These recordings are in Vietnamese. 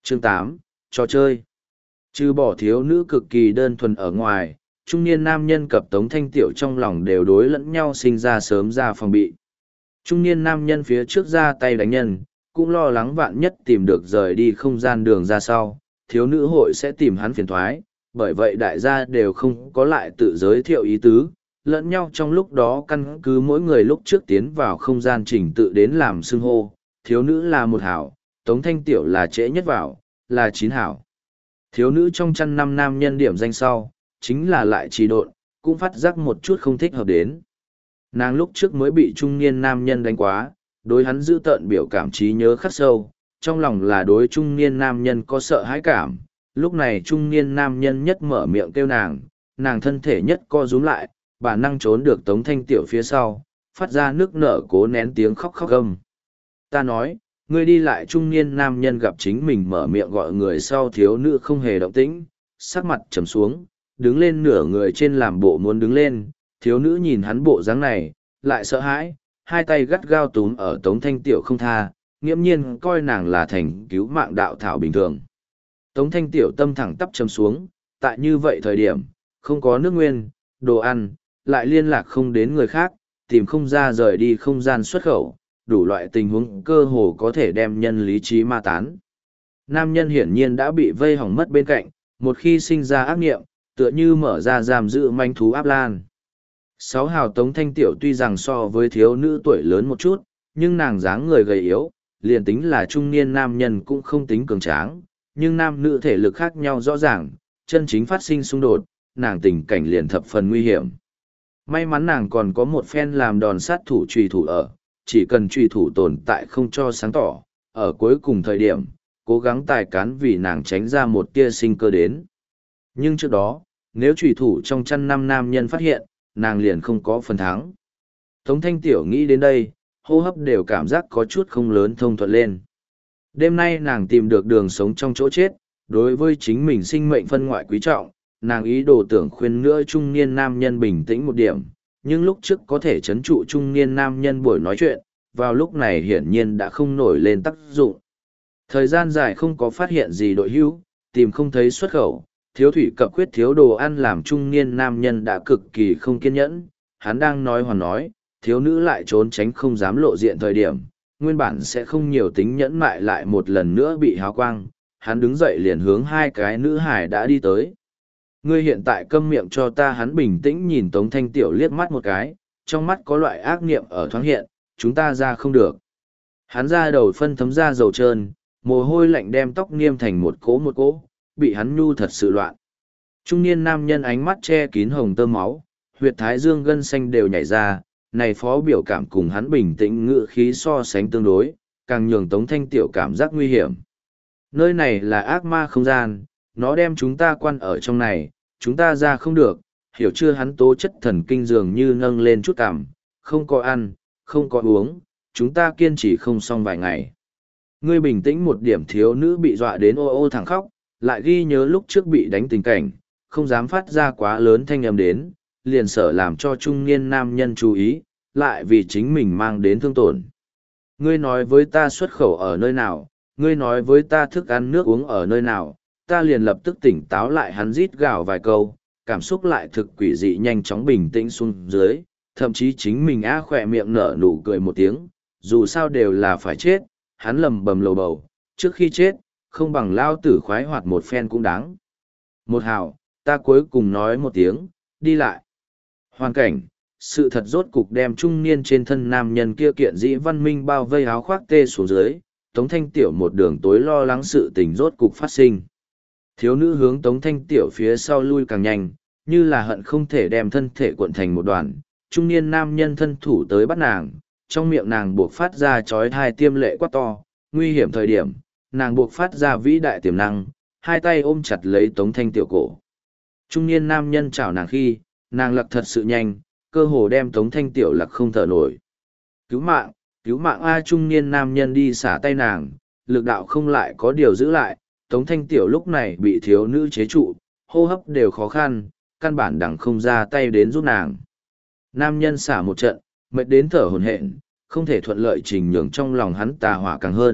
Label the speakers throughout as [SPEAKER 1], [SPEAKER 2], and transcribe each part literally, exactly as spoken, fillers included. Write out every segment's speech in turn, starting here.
[SPEAKER 1] Chương tám, trò chơi. Trừ bỏ thiếu nữ cực kỳ đơn thuần ở ngoài, trung niên nam nhân cập Tống Thanh Tiểu trong lòng đều đối lẫn nhau sinh ra sớm ra phòng bị. Trung niên nam nhân phía trước ra tay đánh nhân, cũng lo lắng vạn nhất tìm được rời đi không gian đường ra sau, thiếu nữ hội sẽ tìm hắn phiền thoái, bởi vậy đại gia đều không có lại tự giới thiệu ý tứ, lẫn nhau trong lúc đó căn cứ mỗi người lúc trước tiến vào không gian trình tự đến làm xưng hô, thiếu nữ là một hảo, Tống Thanh Tiểu là trễ nhất vào, là chín hảo. Thiếu nữ trong chăn năm nam nhân điểm danh sau, chính là lại trì độn, cũng phát giác một chút không thích hợp đến. Nàng lúc trước mới bị trung niên nam nhân đánh quá, đối hắn giữ tợn biểu cảm trí nhớ khắc sâu, trong lòng là đối trung niên nam nhân có sợ hãi cảm. Lúc này trung niên nam nhân nhất mở miệng kêu nàng, nàng thân thể nhất co rúm lại, bản năng trốn được Tống Thanh Tiểu phía sau, phát ra nước nở cố nén tiếng khóc khóc gầm. Ta nói, ngươi đi lại trung niên nam nhân gặp chính mình mở miệng gọi người sau thiếu nữ không hề động tĩnh, sắc mặt trầm xuống, đứng lên nửa người trên làm bộ muốn đứng lên, thiếu nữ nhìn hắn bộ dáng này, lại sợ hãi, hai tay gắt gao túm ở Tống Thanh Tiểu không tha, nghiễm nhiên coi nàng là thành cứu mạng đạo thảo bình thường. Tống Thanh Tiểu tâm thẳng tắp chầm xuống, tại như vậy thời điểm, không có nước nguyên, đồ ăn, lại liên lạc không đến người khác, tìm không ra rời đi không gian xuất khẩu, đủ loại tình huống cơ hồ có thể đem nhân lý trí ma tán. Nam nhân hiển nhiên đã bị vây hỏng mất bên cạnh, một khi sinh ra ác nghiệm, tựa như mở ra giam giữ manh thú áp lan. Sáu hào Tống Thanh Tiểu tuy rằng so với thiếu nữ tuổi lớn một chút, nhưng nàng dáng người gầy yếu, liền tính là trung niên nam nhân cũng không tính cường tráng, nhưng nam nữ thể lực khác nhau rõ ràng, chân chính phát sinh xung đột, nàng tình cảnh liền thập phần nguy hiểm. May mắn nàng còn có một phen làm đòn sát thủ trùy thủ ở, chỉ cần trùy thủ tồn tại không cho sáng tỏ, ở cuối cùng thời điểm, cố gắng tài cán vì nàng tránh ra một tia sinh cơ đến. Nhưng trước đó, nếu trùy thủ trong chăn năm nam nhân phát hiện, nàng liền không có phần thắng. Tống Thanh Tiểu nghĩ đến đây, hô hấp đều cảm giác có chút không lớn thông thuận lên. Đêm nay nàng tìm được đường sống trong chỗ chết, đối với chính mình sinh mệnh phân ngoại quý trọng, nàng ý đồ tưởng khuyên nữa trung niên nam nhân bình tĩnh một điểm, nhưng lúc trước có thể chấn trụ trung niên nam nhân buổi nói chuyện, vào lúc này hiển nhiên đã không nổi lên tác dụng. Thời gian dài không có phát hiện gì đội hữu, tìm không thấy xuất khẩu, thiếu thủy cập khuyết thiếu đồ ăn làm trung niên nam nhân đã cực kỳ không kiên nhẫn, hắn đang nói hoàn nói, thiếu nữ lại trốn tránh không dám lộ diện thời điểm, nguyên bản sẽ không nhiều tính nhẫn mại lại một lần nữa bị háo quang, hắn đứng dậy liền hướng hai cái nữ hải đã đi tới. Ngươi hiện tại câm miệng cho ta, hắn bình tĩnh nhìn Tống Thanh Tiểu liếc mắt một cái, trong mắt có loại ác niệm ở thoáng hiện, chúng ta ra không được. Hắn ra đầu phân thấm ra dầu trơn, mồ hôi lạnh đem tóc niêm thành một cỗ một cỗ, bị hắn nhu thật sự loạn. Trung niên nam nhân ánh mắt che kín hồng tơ máu, huyệt thái dương gân xanh đều nhảy ra, này phó biểu cảm cùng hắn bình tĩnh ngữ khí so sánh tương đối, càng nhường Tống Thanh Tiểu cảm giác nguy hiểm. Nơi này là ác ma không gian, nó đem chúng ta quan ở trong này, chúng ta ra không được, hiểu chưa? Hắn tố chất thần kinh dường như nâng lên chút cảm, không có ăn, không có uống, chúng ta kiên trì không xong vài ngày. Ngươi bình tĩnh một điểm, thiếu nữ bị dọa đến ô ô thẳng khóc, lại ghi nhớ lúc trước bị đánh tình cảnh, không dám phát ra quá lớn thanh âm đến, liền sợ làm cho trung niên nam nhân chú ý, lại vì chính mình mang đến thương tổn. Ngươi nói với ta xuất khẩu ở nơi nào, ngươi nói với ta thức ăn nước uống ở nơi nào, ta liền lập tức tỉnh táo lại. Hắn rít gào vài câu, cảm xúc lại thực quỷ dị nhanh chóng bình tĩnh xuống dưới, thậm chí chính mình á khỏe miệng nở nụ cười một tiếng, dù sao đều là phải chết, hắn lầm bầm lầu bầu, trước khi chết, không bằng lao tử khoái hoạt một phen cũng đáng. Một hào, ta cuối cùng nói một tiếng, đi lại. Hoàn cảnh, sự thật rốt cục đem trung niên trên thân nam nhân kia kiện dĩ văn minh bao vây áo khoác tê xuống dưới, Tống Thanh Tiểu một đường tối lo lắng sự tình rốt cục phát sinh. Thiếu nữ hướng Tống Thanh Tiểu phía sau lui càng nhanh, như là hận không thể đem thân thể cuộn thành một đoàn, trung niên nam nhân thân thủ tới bắt nàng, trong miệng nàng buộc phát ra chói tai tiêm lệ quát to, nguy hiểm thời điểm, nàng buộc phát ra vĩ đại tiềm năng, hai tay ôm chặt lấy Tống Thanh Tiểu cổ. Trung niên nam nhân chảo nàng khi, nàng lặc thật sự nhanh, cơ hồ đem Tống Thanh Tiểu lặc không thở nổi. Cứu mạng, cứu mạng A! Trung niên nam nhân đi xả tay nàng, lực đạo không lại có điều giữ lại, Tống Thanh Tiểu lúc này bị thiếu nữ chế trụ, hô hấp đều khó khăn, căn bản đằng không ra tay đến giúp nàng. Nam nhân xả một trận, mệt đến thở hổn hển, không thể thuận lợi trình nhường trong lòng hắn tà hỏa càng hơn,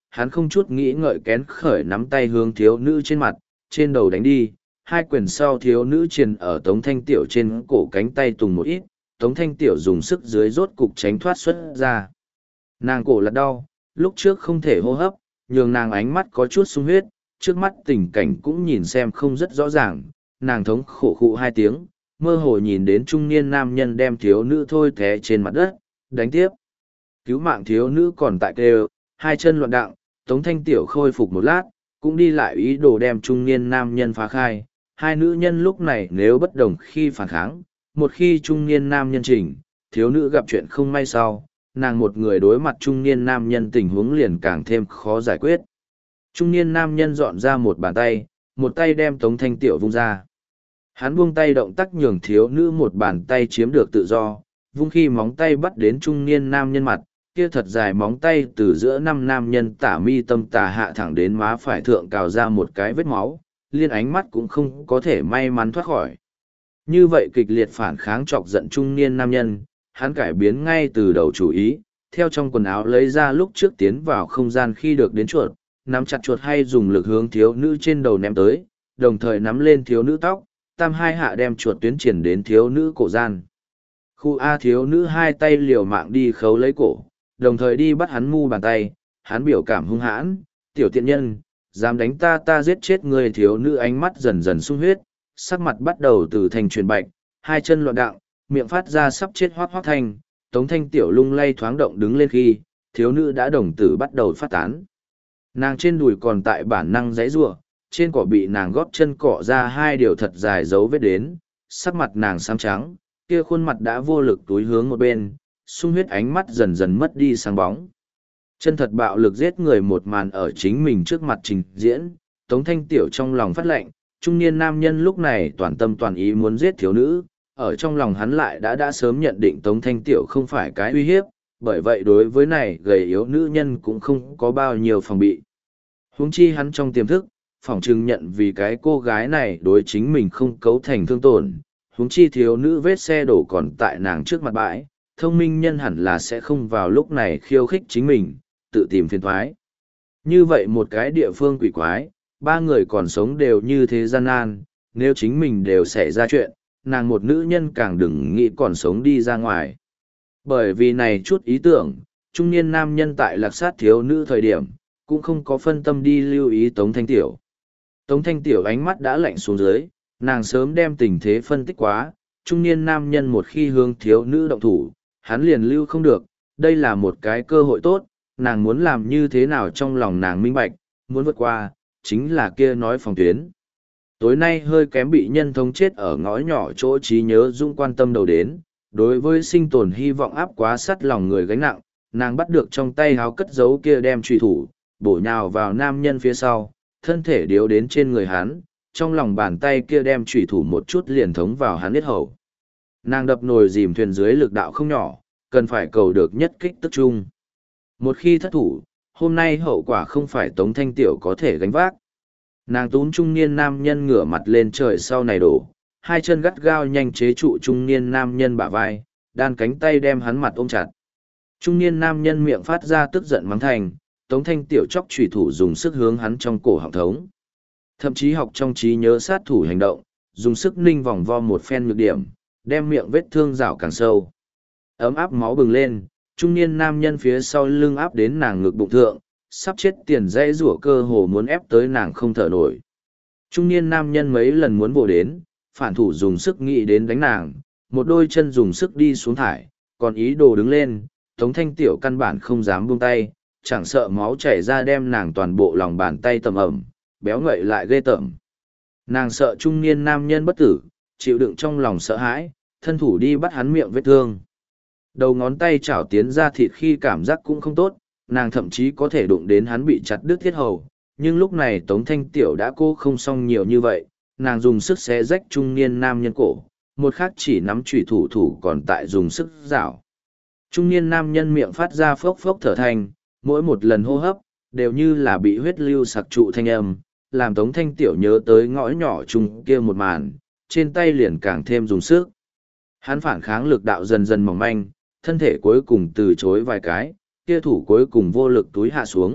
[SPEAKER 1] hắn không chút nghĩ ngợi kén khởi nắm tay hướng thiếu nữ trên mặt, trên đầu đánh đi, hai quyền sau thiếu nữ triền ở Tống Thanh Tiểu trên cổ cánh tay tùng một ít, Tống Thanh Tiểu dùng sức dưới rốt cục tránh thoát xuất ra. Nàng cổ lật đau, lúc trước không thể hô hấp, nhường nàng ánh mắt có chút sung huyết, trước mắt tình cảnh cũng nhìn xem không rất rõ ràng, nàng thống khổ khụ hai tiếng, mơ hồ nhìn đến trung niên nam nhân đem thiếu nữ thôi té trên mặt đất, đánh tiếp. Cứu mạng thiếu nữ còn tại kêu, hai chân loạn đặng, Tống Thanh Tiểu khôi phục một lát, cũng đi lại ý đồ đem trung niên nam nhân phá khai. Hai nữ nhân lúc này nếu bất đồng khi phản kháng, một khi trung niên nam nhân chỉnh, thiếu nữ gặp chuyện không may sau, nàng một người đối mặt trung niên nam nhân tình huống liền càng thêm khó giải quyết. Trung niên nam nhân dọn ra một bàn tay, một tay đem Tống Thanh Tiểu vung ra. Hắn buông tay động tác nhường thiếu nữ một bàn tay chiếm được tự do, vung khi móng tay bắt đến trung niên nam nhân mặt, kia thật dài móng tay từ giữa năm nam nhân tả mi tâm tà hạ thẳng đến má phải thượng cào ra một cái vết máu, liên ánh mắt cũng không có thể may mắn thoát khỏi. Như vậy kịch liệt phản kháng chọc giận trung niên nam nhân, hắn cải biến ngay từ đầu chủ ý, theo trong quần áo lấy ra lúc trước tiến vào không gian khi được đến chuột, nắm chặt chuột hay dùng lực hướng thiếu nữ trên đầu ném tới, đồng thời nắm lên thiếu nữ tóc, tam hai hạ đem chuột tuyến triển đến thiếu nữ cổ gian. Khu A thiếu nữ hai tay liều mạng đi khấu lấy cổ, đồng thời đi bắt hắn mu bàn tay, hắn biểu cảm hung hãn, tiểu tiện nhân, dám đánh ta ta giết chết người. Thiếu nữ ánh mắt dần dần sung huyết, sắc mặt bắt đầu từ thành truyền bạch, hai chân loạn đặng, miệng phát ra sắp chết hoác hoác thanh, Tống Thanh Tiểu lung lay thoáng động đứng lên khi, thiếu nữ đã đồng tử bắt đầu phát tán. Nàng trên đùi còn tại bản năng giãy giụa, trên cỏ bị nàng góp chân cọ ra hai điều thật dài dấu vết đến, sắc mặt nàng xám trắng, kia khuôn mặt đã vô lực túi hướng một bên, sung huyết ánh mắt dần dần mất đi sáng bóng. Chân thật bạo lực giết người một màn ở chính mình trước mặt trình diễn, Tống Thanh Tiểu trong lòng phát lệnh, trung niên nam nhân lúc này toàn tâm toàn ý muốn giết thiếu nữ, ở trong lòng hắn lại đã đã sớm nhận định Tống Thanh Tiểu không phải cái uy hiếp, bởi vậy đối với này gầy yếu nữ nhân cũng không có bao nhiêu phòng bị. Huống chi hắn trong tiềm thức, phỏng chừng nhận vì cái cô gái này đối chính mình không cấu thành thương tổn, huống chi thiếu nữ vết xe đổ còn tại nàng trước mặt bãi, thông minh nhân hẳn là sẽ không vào lúc này khiêu khích chính mình, tự tìm phiền thoái. Như vậy một cái địa phương quỷ quái, ba người còn sống đều như thế gian nan, nếu chính mình đều xảy ra chuyện, nàng một nữ nhân càng đừng nghĩ còn sống đi ra ngoài. Bởi vì này chút ý tưởng, trung niên nam nhân tại lạc sát thiếu nữ thời điểm, cũng không có phân tâm đi lưu ý Tống Thanh Tiểu. Tống Thanh Tiểu ánh mắt đã lạnh xuống dưới, nàng sớm đem tình thế phân tích quá, trung niên nam nhân một khi hướng thiếu nữ động thủ, hắn liền lưu không được, đây là một cái cơ hội tốt, nàng muốn làm như thế nào trong lòng nàng minh bạch, muốn vượt qua, chính là kia nói phòng tuyến. Tối nay hơi kém bị nhân thống chết ở ngõ nhỏ chỗ trí nhớ dung quan tâm đầu đến, đối với sinh tồn hy vọng áp quá sắt lòng người gánh nặng, nàng bắt được trong tay háo cất giấu kia đem truy thủ, bổ nhào vào nam nhân phía sau, thân thể điếu đến trên người hắn, trong lòng bàn tay kia đem truy thủ một chút liền thống vào hắn huyết hầu. Nàng đập nồi dìm thuyền dưới lực đạo không nhỏ, cần phải cầu được nhất kích tức chung. Một khi thất thủ, hôm nay hậu quả không phải Tống Thanh Tiểu có thể gánh vác. Nàng tún trung niên nam nhân ngửa mặt lên trời sau này đổ, hai chân gắt gao nhanh chế trụ trung niên nam nhân bả vai, đan cánh tay đem hắn mặt ôm chặt. Trung niên nam nhân miệng phát ra tức giận mắng thành, Tống Thanh Tiểu chóc chủy thủ dùng sức hướng hắn trong cổ họng thống. Thậm chí học trong trí nhớ sát thủ hành động, dùng sức ninh vòng vo một phen nhược điểm, đem miệng vết thương rảo càng sâu. Ấm áp máu bừng lên, trung niên nam nhân phía sau lưng áp đến nàng ngực bụng thượng, sắp chết tiền dãy rủa cơ hồ muốn ép tới nàng không thở nổi. Trung niên nam nhân mấy lần muốn bổ đến, phản thủ dùng sức nghĩ đến đánh nàng, một đôi chân dùng sức đi xuống thải, còn ý đồ đứng lên, Tống Thanh Tiểu căn bản không dám buông tay, chẳng sợ máu chảy ra đem nàng toàn bộ lòng bàn tay tầm ẩm, béo ngậy lại ghê tởm. Nàng sợ trung niên nam nhân bất tử, chịu đựng trong lòng sợ hãi, thân thủ đi bắt hắn miệng vết thương. Đầu ngón tay chảo tiến ra thịt khi cảm giác cũng không tốt, nàng thậm chí có thể đụng đến hắn bị chặt đứt thiết hầu, nhưng lúc này Tống Thanh Tiểu đã cô không xong nhiều như vậy, nàng dùng sức xé rách trung niên nam nhân cổ, một khác chỉ nắm chủy thủ thủ còn tại dùng sức rảo. Trung niên nam nhân miệng phát ra phốc phốc thở thành, mỗi một lần hô hấp, đều như là bị huyết lưu sặc trụ thanh âm, làm Tống Thanh Tiểu nhớ tới ngõ nhỏ chung kia một màn, trên tay liền càng thêm dùng sức. Hắn phản kháng lực đạo dần dần mỏng manh, thân thể cuối cùng từ chối vài cái, kia thủ cuối cùng vô lực túi hạ xuống,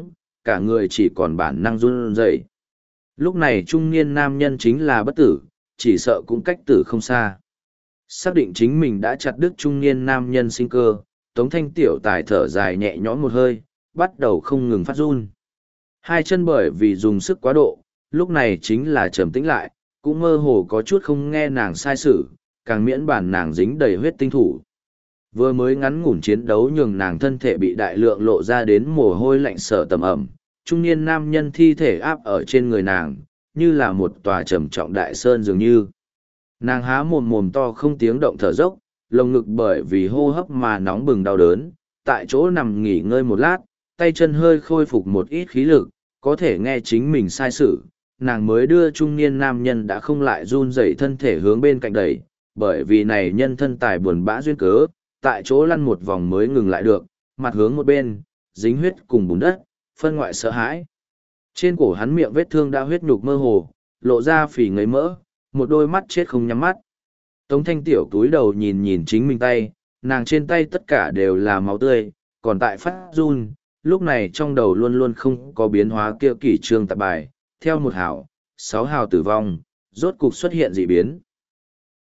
[SPEAKER 1] cả người chỉ còn bản năng run rẩy. Lúc này trung niên nam nhân chính là bất tử, chỉ sợ cũng cách tử không xa. Xác định chính mình đã chặt đứt trung niên nam nhân sinh cơ, Tống Thanh Tiểu Tài thở dài nhẹ nhõm một hơi, bắt đầu không ngừng phát run. Hai chân bởi vì dùng sức quá độ, lúc này chính là trầm tĩnh lại, cũng mơ hồ có chút không nghe nàng sai sự, càng miễn bản nàng dính đầy huyết tinh thủ. Vừa mới ngắn ngủn chiến đấu nhường nàng thân thể bị đại lượng lộ ra đến mồ hôi lạnh sở tầm ẩm, trung niên nam nhân thi thể áp ở trên người nàng, như là một tòa trầm trọng đại sơn dường như. Nàng há mồm mồm to không tiếng động thở dốc, lồng ngực bởi vì hô hấp mà nóng bừng đau đớn, tại chỗ nằm nghỉ ngơi một lát, tay chân hơi khôi phục một ít khí lực, có thể nghe chính mình sai sự, nàng mới đưa trung niên nam nhân đã không lại run rẩy thân thể hướng bên cạnh đẩy, bởi vì này nhân thân tài buồn bã duyên cớ, tại chỗ lăn một vòng mới ngừng lại được, mặt hướng một bên, dính huyết cùng bùn đất, phân ngoại sợ hãi. Trên cổ hắn miệng vết thương đã huyết nhục mơ hồ, lộ ra phì ngấy mỡ, một đôi mắt chết không nhắm mắt. Tống Thanh Tiểu túi đầu nhìn nhìn chính mình tay, nàng trên tay tất cả đều là máu tươi, còn tại phát run, lúc này trong đầu luôn luôn không có biến hóa kia kỷ trương tạp bài, theo một hào, sáu hào tử vong, rốt cục xuất hiện dị biến.